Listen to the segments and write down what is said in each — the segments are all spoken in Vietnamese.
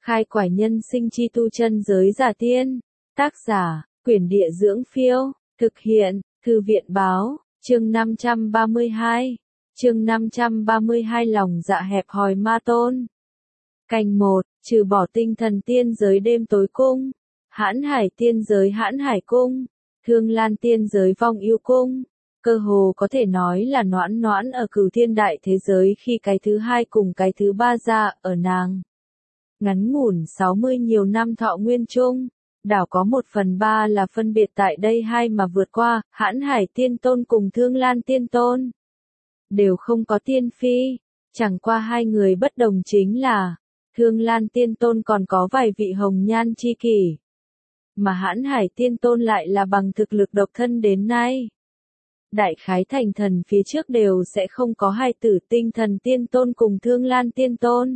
Khai quải nhân sinh chi tu chân giới giả tiên. Tác giả, Quyển Địa Dưỡng Phiêu. Thực hiện, Thư viện Báo. Chương 532. Chương 532 lòng dạ hẹp hòi ma tôn. Canh 1, trừ bỏ tinh thần tiên giới đêm tối cung, Hãn Hải tiên giới Hãn Hải cung, Thương Lan tiên giới Vong Yêu cung. Cơ hồ có thể nói là Noãn Noãn ở Cửu Thiên đại thế giới khi cái thứ hai cùng cái thứ ba ra ở nàng. Ngắn ngủn 60 nhiều năm thọ nguyên chung, đảo có 1/3 là phân biệt tại đây hai mà vượt qua, Hãn Hải tiên tôn cùng Thương Lan tiên tôn. Đều không có tiên phi, chẳng qua hai người bất đồng chính là, Thương Lan tiên tôn còn có vài vị hồng nhan chi kỷ. Mà Hãn Hải tiên tôn lại là bằng thực lực độc thân đến nay. Đại khái thành thần phía trước đều sẽ không có hai tử tinh thần tiên tôn cùng Thương Lan tiên tôn.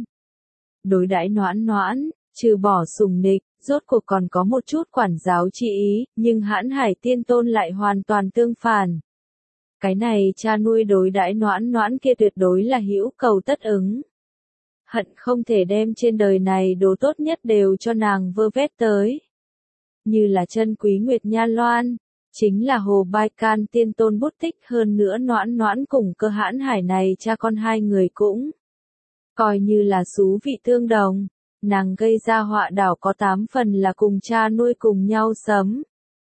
Đối đãi Noãn Noãn, trừ bỏ sùng nịch, rốt cuộc còn có một chút quản giáo chi ý, nhưng Hãn Hải tiên tôn lại hoàn toàn tương phản. Cái này cha nuôi đối đãi Noãn Noãn kia tuyệt đối là hữu cầu tất ứng. Hận không thể đem trên đời này đồ tốt nhất đều cho nàng vơ vét tới. Như là chân quý Nguyệt Nha Loan, chính là Hồ Bai Can tiên tôn bút tích, hơn nữa Noãn Noãn cùng Cơ Hãn Hải này cha con hai người cũng coi như là xú vị tương đồng, nàng gây ra họa đảo có 8 phần là cùng cha nuôi cùng nhau sấm.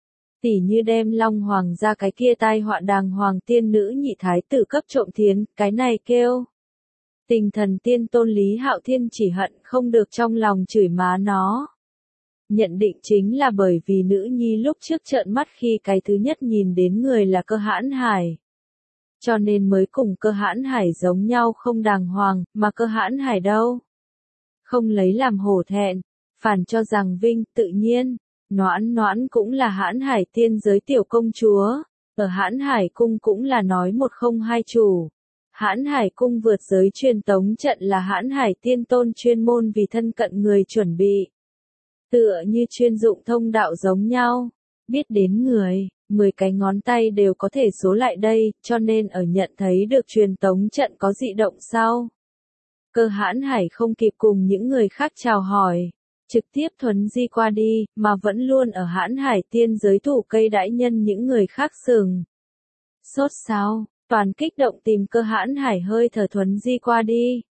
Tỉ như đem Long Hoàng ra cái kia tai họa đàng hoàng tiên nữ nhị thái tử cấp trộm thiến, cái này kêu. Tinh thần tiên tôn Lý Hạo Thiên chỉ hận không được trong lòng chửi má nó. Nhận định chính là bởi vì nữ nhi lúc trước trợn mắt khi cái thứ nhất nhìn đến người là Cơ Hãn Hải. Cho nên mới cùng Cơ Hãn Hải giống nhau không đàng hoàng, mà Cơ Hãn Hải đâu. Không lấy làm hổ thẹn, phản cho rằng vinh, tự nhiên, Noãn Noãn cũng là Hãn Hải tiên giới tiểu công chúa, ở Hãn Hải cung cũng là nói một không hai chủ. Hãn Hải cung vượt giới truyền tống trận là Hãn Hải tiên tôn chuyên môn vì thân cận người chuẩn bị. Tựa như chuyên dụng thông đạo giống nhau, biết đến người, 10 cái ngón tay đều có thể số lại đây, cho nên ở nhận thấy được truyền tống trận có dị động sau. Cơ Hãn Hải không kịp cùng những người khác chào hỏi, trực tiếp thuấn di qua đi, mà vẫn luôn ở Hãn Hải tiên giới thủ cây đãi nhân những người khác sừng. Sốt sáo, toàn kích động tìm Cơ Hãn Hải hơi thở thuấn di qua đi.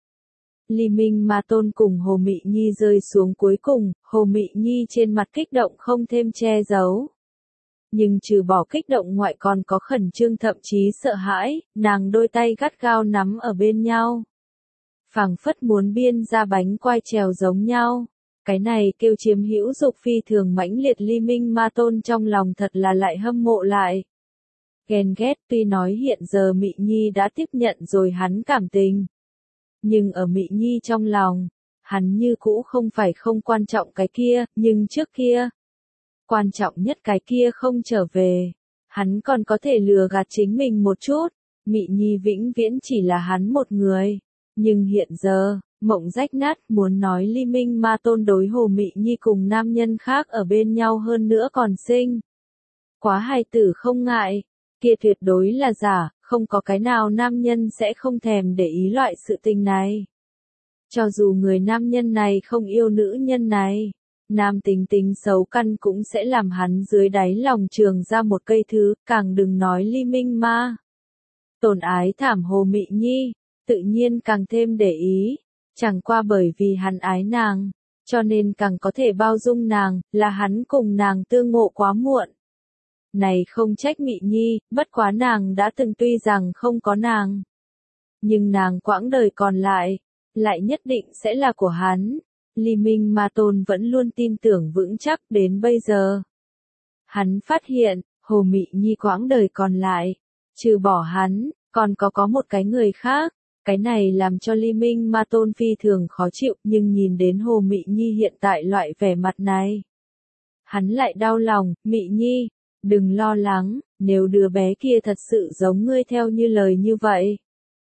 Ly Minh Ma Tôn cùng Hồ Mị Nhi rơi xuống cuối cùng, Hồ Mị Nhi trên mặt kích động không thêm che giấu. Nhưng trừ bỏ kích động ngoại còn có khẩn trương thậm chí sợ hãi, nàng đôi tay gắt gao nắm ở bên nhau. Phảng phất muốn biên ra bánh quai trèo giống nhau. Cái này kêu chiếm hữu dục phi thường mãnh liệt. Ly Minh Ma Tôn trong lòng thật là lại hâm mộ lại. Ghen ghét, tuy nói hiện giờ Mị Nhi đã tiếp nhận rồi hắn cảm tình. Nhưng ở Mị Nhi trong lòng, hắn như cũ không phải không quan trọng cái kia, nhưng trước kia. Quan trọng nhất cái kia không trở về. Hắn còn có thể lừa gạt chính mình một chút. Mị Nhi vĩnh viễn chỉ là hắn một người. Nhưng hiện giờ, mộng rách nát, muốn nói Ly Minh Ma Tôn đối Hồ Mị Nhi cùng nam nhân khác ở bên nhau hơn nữa còn sinh. Quá hài tử không ngại, kia tuyệt đối là giả, không có cái nào nam nhân sẽ không thèm để ý loại sự tình này. Cho dù người nam nhân này không yêu nữ nhân này, nam tính tính xấu căn cũng sẽ làm hắn dưới đáy lòng trường ra một cây thứ, càng đừng nói Ly Minh Ma Tôn ái thảm Hồ Mị Nhi, tự nhiên càng thêm để ý, chẳng qua bởi vì hắn ái nàng, cho nên càng có thể bao dung nàng, là hắn cùng nàng tương ngộ quá muộn. Này không trách Mị Nhi, bất quá nàng đã từng tuy rằng không có nàng, nhưng nàng quãng đời còn lại nhất định sẽ là của hắn. Ly Minh Ma Tôn vẫn luôn tin tưởng vững chắc đến bây giờ. Hắn phát hiện, Hồ Mị Nhi quãng đời còn lại, trừ bỏ hắn, còn có một cái người khác. Cái này làm cho Ly Minh Ma Tôn phi thường khó chịu, nhưng nhìn đến Hồ Mị Nhi hiện tại loại vẻ mặt này, hắn lại đau lòng. Mị Nhi, đừng lo lắng, nếu đứa bé kia thật sự giống ngươi theo như lời như vậy,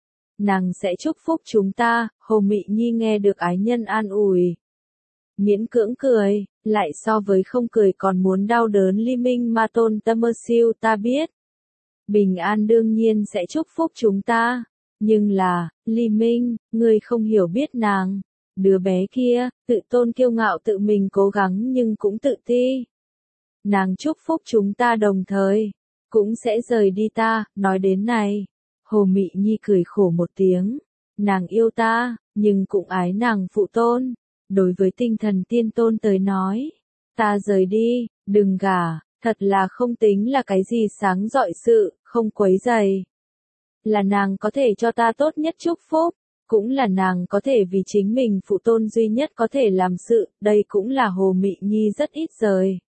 nàng sẽ chúc phúc chúng ta. Hồ Mị Nhi nghe được ái nhân an ủi, miễn cưỡng cười, lại so với không cười còn muốn đau đớn. Ly Minh Ma Tôn tâm mơ siêu, ta biết, bình an đương nhiên sẽ chúc phúc chúng ta. Nhưng là, Ly Minh, ngươi không hiểu biết nàng. Đứa bé kia, tự tôn kiêu ngạo tự mình cố gắng nhưng cũng tự ti. Nàng chúc phúc chúng ta đồng thời, cũng sẽ rời đi ta, nói đến này. Hồ Mị Nhi cười khổ một tiếng, nàng yêu ta, nhưng cũng ái nàng phụ tôn. Đối với tinh thần tiên tôn tới nói, ta rời đi, đừng gả, thật là không tính là cái gì sáng rọi sự, không quấy rầy. Là nàng có thể cho ta tốt nhất chúc phúc, cũng là nàng có thể vì chính mình phụ tôn duy nhất có thể làm sự, đây cũng là Hồ Mị Nhi rất ít rời.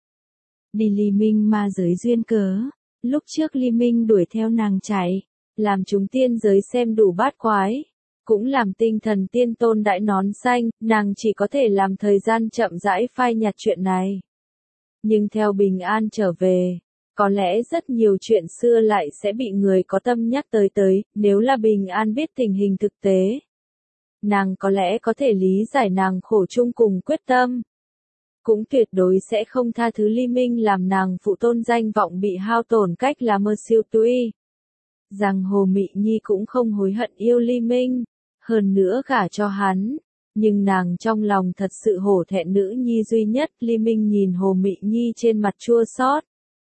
Đi Ly Minh ma giới duyên cớ, lúc trước Ly Minh đuổi theo nàng chạy, làm chúng tiên giới xem đủ bát quái, cũng làm tinh thần tiên tôn đại nón xanh, nàng chỉ có thể làm thời gian chậm rãi phai nhạt chuyện này. Nhưng theo Bình An trở về, có lẽ rất nhiều chuyện xưa lại sẽ bị người có tâm nhắc tới, nếu là Bình An biết tình hình thực tế. Nàng có lẽ có thể lý giải nàng khổ chung cùng quyết tâm. Cũng tuyệt đối sẽ không tha thứ Ly Minh làm nàng phụ tôn danh vọng bị hao tổn cách là mơ siêu tuy. Rằng Hồ Mị Nhi cũng không hối hận yêu Ly Minh, hơn nữa gả cho hắn. Nhưng nàng trong lòng thật sự hổ thẹn nữ nhi duy nhất. Ly Minh nhìn Hồ Mị Nhi trên mặt chua xót,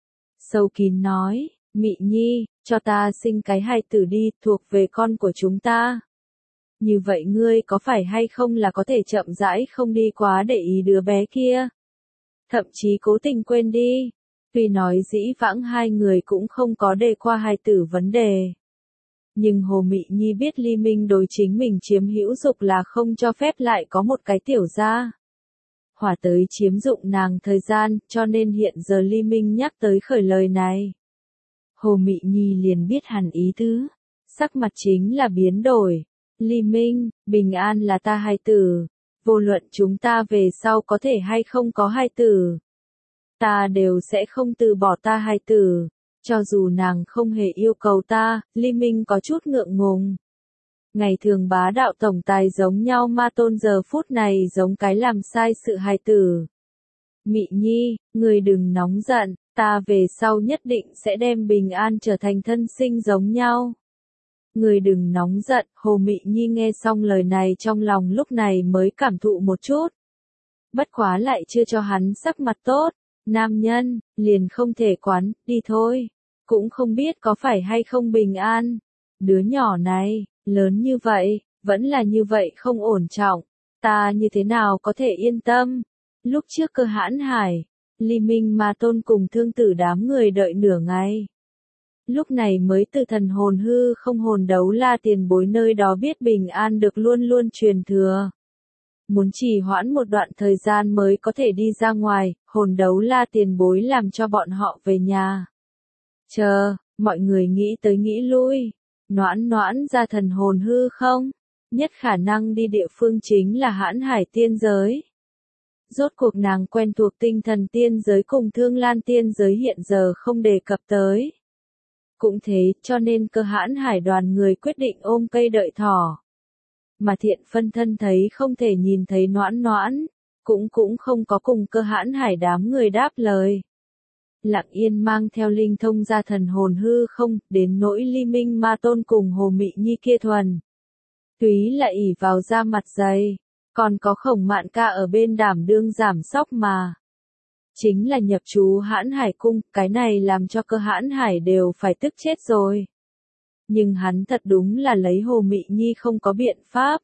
sâu kín nói, Mị Nhi, cho ta sinh cái hài tử đi, thuộc về con của chúng ta. Như vậy ngươi có phải hay không là có thể chậm rãi không đi quá để ý đứa bé kia. Thậm chí cố tình quên đi. Tuy nói dĩ vãng hai người cũng không có đề qua hài tử vấn đề. Nhưng Hồ Mị Nhi biết Ly Minh đối chính mình chiếm hữu dục là không cho phép lại có một cái tiểu gia hỏa tới chiếm dụng nàng thời gian, cho nên hiện giờ Ly Minh nhắc tới khởi lời này. Hồ Mị Nhi liền biết hẳn ý tứ, sắc mặt chính là biến đổi. Ly Minh, Bình An là ta hài tử, vô luận chúng ta về sau có thể hay không có hài tử, ta đều sẽ không từ bỏ ta hài tử, cho dù nàng không hề yêu cầu ta. Ly Minh có chút ngượng ngùng. Ngày thường bá đạo tổng tài giống nhau ma tôn giờ phút này giống cái làm sai sự hài tử. Mị Nhi, người đừng nóng giận, ta về sau nhất định sẽ đem Bình An trở thành thân sinh giống nhau. Người đừng nóng giận. Hồ Mị Nhi nghe xong lời này trong lòng lúc này mới cảm thụ một chút. Bất quá lại chưa cho hắn sắc mặt tốt. Nam nhân, liền không thể quán, đi thôi. Cũng không biết có phải hay không Bình An. Đứa nhỏ này, lớn như vậy, vẫn là như vậy không ổn trọng. Ta như thế nào có thể yên tâm. Lúc trước Cơ Hãn Hải, Ly Minh Ma Tôn cùng Thương Tử đám người đợi nửa ngày. Lúc này mới từ thần hồn hư không hồn đấu la tiền bối nơi đó biết Bình An được luôn luôn truyền thừa. Muốn trì hoãn một đoạn thời gian mới có thể đi ra ngoài, hồn đấu la tiền bối làm cho bọn họ về nhà. Chờ, mọi người nghĩ tới nghĩ lui. Noãn Noãn ra thần hồn hư không? Nhất khả năng đi địa phương chính là Hãn Hải tiên giới. Rốt cuộc nàng quen thuộc tinh thần tiên giới cùng Thương Lan tiên giới hiện giờ không đề cập tới. Cũng thế, cho nên Cơ Hãn Hải đoàn người quyết định ôm cây đợi thỏ. Mà Thiện phân thân thấy không thể nhìn thấy Noãn Noãn, cũng không có cùng Cơ Hãn Hải đám người đáp lời. Lặng yên mang theo linh thông ra thần hồn hư không, đến nỗi Ly Minh Ma Tôn cùng Hồ Mị Nhi kia thuần. Túy là ỷ vào da mặt dày, còn có Khổng Mạn Ca ở bên đảm đương giảm sóc mà. Chính là nhập chú Hãn Hải cung, cái này làm cho Cơ Hãn Hải đều phải tức chết rồi. Nhưng hắn thật đúng là lấy Hồ Mị Nhi không có biện pháp.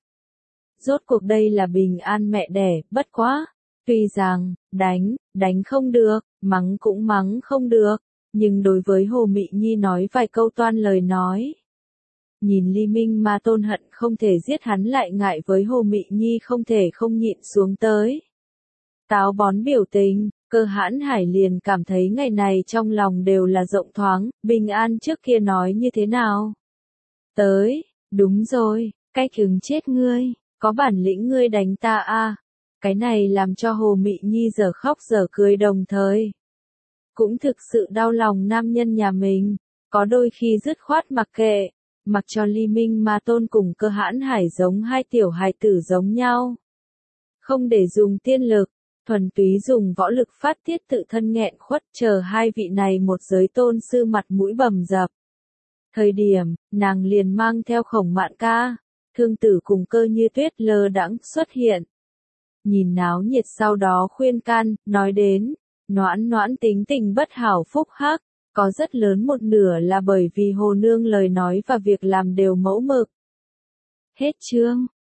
Rốt cuộc đây là Bình An mẹ đẻ, bất quá. Tuy rằng, đánh không được, mắng cũng mắng không được, nhưng đối với Hồ Mị Nhi nói vài câu toan lời nói. Nhìn Ly Minh Ma Tôn hận không thể giết hắn lại ngại với Hồ Mị Nhi không thể không nhịn xuống tới. Táo bón biểu tình, Cơ Hãn Hải liền cảm thấy ngày này trong lòng đều là rộng thoáng. Bình An trước kia nói như thế nào? Tới, đúng rồi, cái cứng chết ngươi, có bản lĩnh ngươi đánh ta a. Cái này làm cho Hồ Mị Nhi giờ khóc giờ cười đồng thời. Cũng thực sự đau lòng nam nhân nhà mình, có đôi khi dứt khoát mặc kệ, mặc cho Ly Minh Ma Tôn cùng Cơ Hãn Hải giống hai tiểu hài tử giống nhau. Không để dùng tiên lực, thuần túy dùng võ lực phát tiết tự thân nghẹn khuất, chờ hai vị này một giới tôn sư mặt mũi bầm dập. Thời điểm, nàng liền mang theo Khổng Mạn Ca, Thương Tử cùng Cơ Như Tuyết lơ đãng xuất hiện. Nhìn náo nhiệt sau đó khuyên can, nói đến, Noãn Noãn tính tình bất hảo phúc hắc, có rất lớn một nửa là bởi vì Hồ Nương lời nói và việc làm đều mẫu mực. Hết chương.